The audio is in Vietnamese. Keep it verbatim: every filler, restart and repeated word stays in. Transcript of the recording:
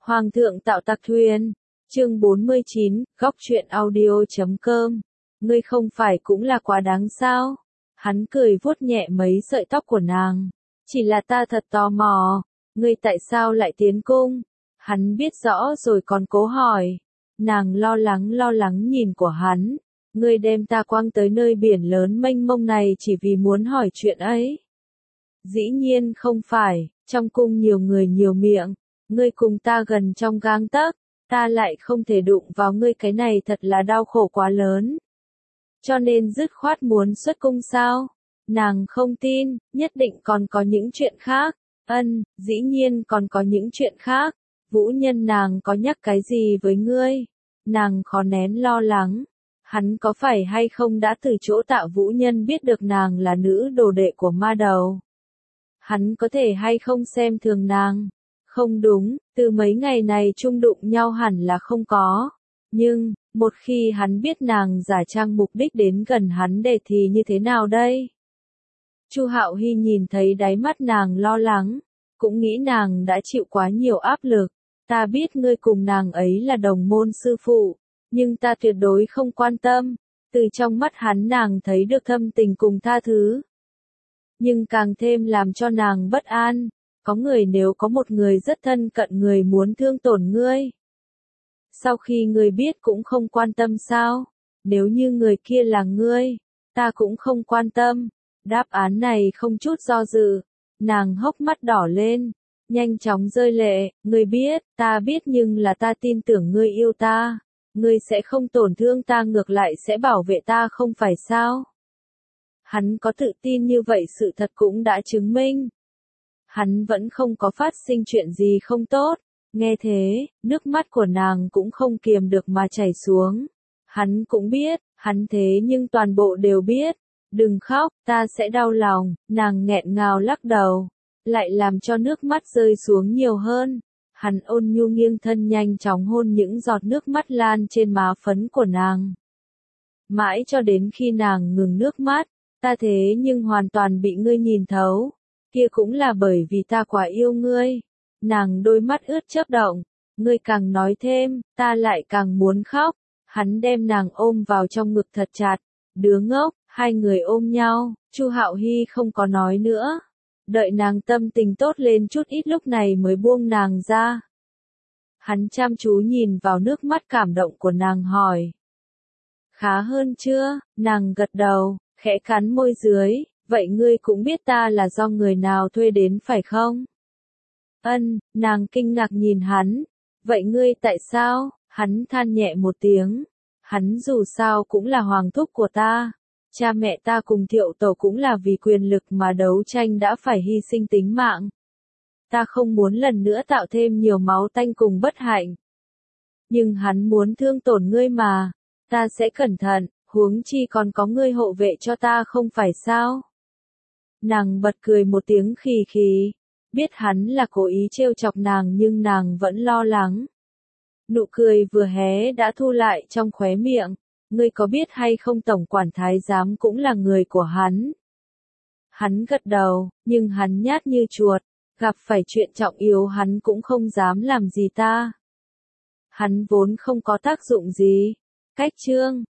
Hoàng thượng tạo tặc thuyền. Chương bốn mươi chín, góc truyện audio chấm com. Ngươi không phải cũng là quá đáng sao? Hắn cười vuốt nhẹ mấy sợi tóc của nàng. Chỉ là ta thật tò mò. Ngươi tại sao lại tiến cung? Hắn biết rõ rồi còn cố hỏi. Nàng lo lắng lo lắng nhìn của hắn. Ngươi đem ta quăng tới nơi biển lớn mênh mông này chỉ vì muốn hỏi chuyện ấy. Dĩ nhiên không phải, trong cung nhiều người nhiều miệng. Ngươi cùng ta gần trong gang tấc, ta lại không thể đụng vào ngươi, cái này thật là đau khổ quá lớn. Cho nên dứt khoát muốn xuất cung sao? Nàng không tin, nhất định còn có những chuyện khác. Ân, dĩ nhiên còn có những chuyện khác. Vũ Nhân nàng có nhắc cái gì với ngươi? Nàng khó nén lo lắng. Hắn có phải hay không đã từ chỗ Tạ Vũ Nhân biết được nàng là nữ đồ đệ của ma đầu? Hắn có thể hay không xem thường nàng? Không đúng, từ mấy ngày này chung đụng nhau hẳn là không có. Nhưng, một khi hắn biết nàng giả trang mục đích đến gần hắn để thì như thế nào đây? Chu Hạo Hy nhìn thấy đáy mắt nàng lo lắng, cũng nghĩ nàng đã chịu quá nhiều áp lực. Ta biết ngươi cùng nàng ấy là đồng môn sư phụ, nhưng ta tuyệt đối không quan tâm. Từ trong mắt hắn nàng thấy được thâm tình cùng tha thứ. Nhưng càng thêm làm cho nàng bất an. Có người nếu có một người rất thân cận người muốn thương tổn ngươi. Sau khi ngươi biết cũng không quan tâm sao? Nếu như người kia là ngươi, ta cũng không quan tâm. Đáp án này không chút do dự. Nàng hốc mắt đỏ lên, nhanh chóng rơi lệ. Ngươi biết, ta biết nhưng là ta tin tưởng ngươi yêu ta. Ngươi sẽ không tổn thương ta, ngược lại sẽ bảo vệ ta không phải sao? Hắn có tự tin như vậy sự thật cũng đã chứng minh. Hắn vẫn không có phát sinh chuyện gì không tốt. Nghe thế, nước mắt của nàng cũng không kiềm được mà chảy xuống. Hắn cũng biết, hắn thế nhưng toàn bộ đều biết. Đừng khóc, ta sẽ đau lòng. Nàng nghẹn ngào lắc đầu, lại làm cho nước mắt rơi xuống nhiều hơn. Hắn ôn nhu nghiêng thân nhanh chóng hôn những giọt nước mắt lan trên má phấn của nàng. Mãi cho đến khi nàng ngừng nước mắt, ta thế nhưng hoàn toàn bị ngươi nhìn thấu. Kia cũng là bởi vì ta quá yêu ngươi. Nàng đôi mắt ướt chớp động. Ngươi càng nói thêm, ta lại càng muốn khóc. Hắn đem nàng ôm vào trong ngực thật chặt. Đứa ngốc, hai người ôm nhau. Chu Hạo Hy không có nói nữa. Đợi nàng tâm tình tốt lên chút ít lúc này mới buông nàng ra. Hắn chăm chú nhìn vào nước mắt cảm động của nàng hỏi. Khá hơn chưa? Nàng gật đầu, khẽ cắn môi dưới. Vậy ngươi cũng biết ta là do người nào thuê đến phải không? Ân, nàng kinh ngạc nhìn hắn. Vậy ngươi tại sao? Hắn than nhẹ một tiếng. Hắn dù sao cũng là hoàng thúc của ta. Cha mẹ ta cùng Thiệu Tổ cũng là vì quyền lực mà đấu tranh đã phải hy sinh tính mạng. Ta không muốn lần nữa tạo thêm nhiều máu tanh cùng bất hạnh. Nhưng hắn muốn thương tổn ngươi mà. Ta sẽ cẩn thận, huống chi còn có ngươi hộ vệ cho ta không phải sao? Nàng bật cười một tiếng khì khì. Biết hắn là cố ý trêu chọc nàng nhưng nàng vẫn lo lắng. Nụ cười vừa hé đã thu lại trong khóe miệng. Ngươi có biết hay không tổng quản thái giám cũng là người của hắn? Hắn gật đầu, nhưng hắn nhát như chuột. Gặp phải chuyện trọng yếu hắn cũng không dám làm gì ta. Hắn vốn không có tác dụng gì. Cách chương,